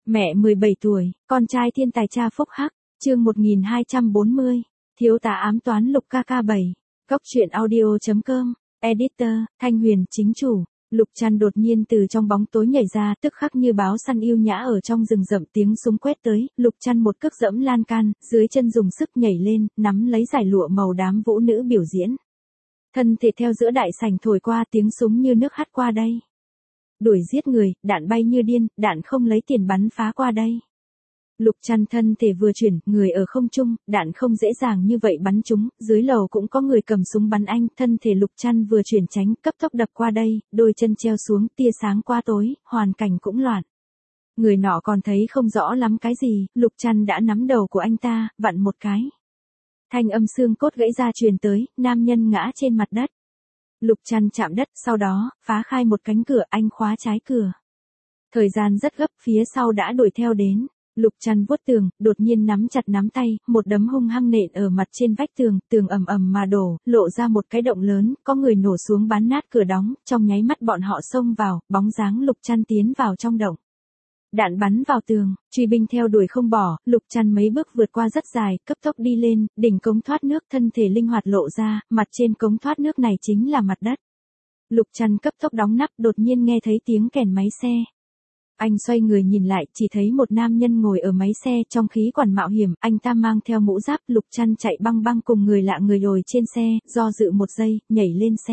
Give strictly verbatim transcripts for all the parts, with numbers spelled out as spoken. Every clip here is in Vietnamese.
Mẹ mười bảy tuổi, con trai thiên tài cha phúc hắc, chương một nghìn hai trăm bốn mươi, thiếu tá ám toán Lục ca ca bảy, góc truyện audio chấm com, editor, Thanh Huyền chính chủ. Lục Trăn đột nhiên từ trong bóng tối nhảy ra, tức khắc như báo săn yêu nhã ở trong rừng rậm, tiếng súng quét tới, Lục Trăn một cước dẫm lan can, dưới chân dùng sức nhảy lên, nắm lấy dải lụa màu đám vũ nữ biểu diễn. Thân thể theo giữa đại sảnh thổi qua, tiếng súng như nước hắt qua đây. Đuổi giết người, đạn bay như điên, đạn không lấy tiền bắn phá qua đây. Lục Trăn thân thể vừa chuyển, người ở không trung, đạn không dễ dàng như vậy bắn trúng, dưới lầu cũng có người cầm súng bắn anh, thân thể Lục Trăn vừa chuyển tránh, cấp tốc đập qua đây, đôi chân treo xuống, tia sáng qua tối, hoàn cảnh cũng loạn. Người nọ còn thấy không rõ lắm cái gì, Lục Trăn đã nắm đầu của anh ta, vặn một cái. Thanh âm xương cốt gãy ra truyền tới, nam nhân ngã trên mặt đất. Lục Trăn chạm đất, sau đó, phá khai một cánh cửa, anh khóa trái cửa. Thời gian rất gấp, phía sau đã đuổi theo đến. Lục Trăn vuốt tường, đột nhiên nắm chặt nắm tay, một đấm hung hăng nện ở mặt trên vách tường, tường ầm ầm mà đổ, lộ ra một cái động lớn, có người nổ xuống bắn nát cửa đóng, trong nháy mắt bọn họ xông vào, bóng dáng Lục Trăn tiến vào trong động. Đạn bắn vào tường, truy binh theo đuổi không bỏ, Lục Trăn mấy bước vượt qua rất dài, cấp tốc đi lên, đỉnh cống thoát nước, thân thể linh hoạt lộ ra, mặt trên cống thoát nước này chính là mặt đất. Lục Trăn cấp tốc đóng nắp, đột nhiên nghe thấy tiếng kèn máy xe. Anh xoay người nhìn lại, chỉ thấy một nam nhân ngồi ở máy xe, trong khí quản mạo hiểm, anh ta mang theo mũ giáp. Lục Trăn chạy băng băng cùng người lạ người ngồi trên xe, do dự một giây, nhảy lên xe.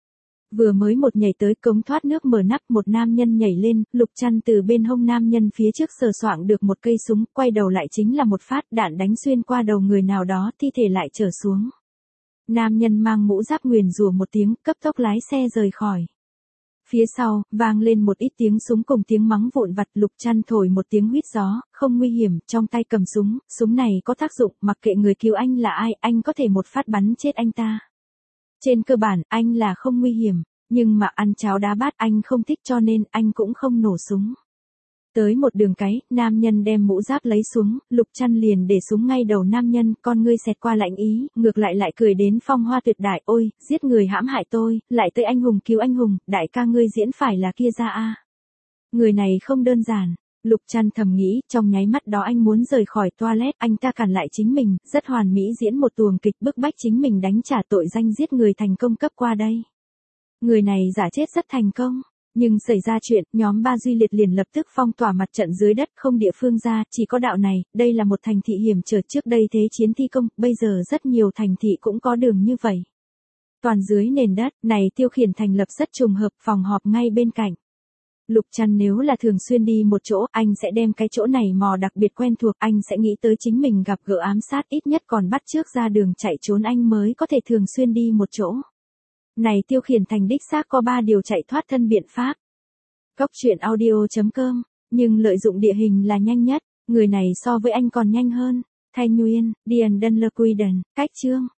Vừa mới một nhảy tới cống thoát nước mở nắp, một nam nhân nhảy lên, Lục Trăn từ bên hông nam nhân phía trước sờ soạng được một cây súng, quay đầu lại chính là một phát, đạn đánh xuyên qua đầu người nào đó, thi thể lại trở xuống. Nam nhân mang mũ giáp nguyền rủa một tiếng, cấp tốc lái xe rời khỏi. Phía sau, vang lên một ít tiếng súng cùng tiếng mắng vụn vặt. Lục Trăn thổi một tiếng huýt gió, không nguy hiểm, trong tay cầm súng, súng này có tác dụng, mặc kệ người cứu anh là ai, anh có thể một phát bắn chết anh ta. Trên cơ bản, anh là không nguy hiểm, nhưng mà ăn cháo đá bát anh không thích cho nên anh cũng không nổ súng. Tới một đường cái, nam nhân đem mũ giáp lấy xuống, Lục Trăn liền để súng ngay đầu nam nhân, con ngươi xẹt qua lạnh ý, ngược lại lại cười đến phong hoa tuyệt đại, ôi, giết người hãm hại tôi, lại tới anh hùng cứu anh hùng, đại ca ngươi diễn phải là kia ra a. Người này không đơn giản, Lục Trăn thầm nghĩ, trong nháy mắt đó anh muốn rời khỏi toilet, anh ta cản lại chính mình, rất hoàn mỹ diễn một tuồng kịch bức bách chính mình đánh trả tội danh giết người thành công cấp qua đây. Người này giả chết rất thành công. Nhưng xảy ra chuyện, nhóm Ba Duy Liệt liền lập tức phong tỏa mặt trận dưới đất, không địa phương ra, chỉ có đạo này, đây là một thành thị hiểm trở, trước đây thế chiến thi công, bây giờ rất nhiều thành thị cũng có đường như vậy. Toàn dưới nền đất, này tiêu khiển thành lập rất trùng hợp, phòng họp ngay bên cạnh. Lục Trăn nếu là thường xuyên đi một chỗ, anh sẽ đem cái chỗ này mò đặc biệt quen thuộc, anh sẽ nghĩ tới chính mình gặp gỡ ám sát, ít nhất còn bắt trước ra đường chạy trốn anh mới có thể thường xuyên đi một chỗ. Này tiêu khiển thành đích xác có ba điều chạy thoát thân biện pháp. Góc truyện audio chấm com, nhưng lợi dụng địa hình là nhanh nhất, người này so với anh còn nhanh hơn. Thanh Nguyên, Điền Đân Lơ Quy Đần, cách chương.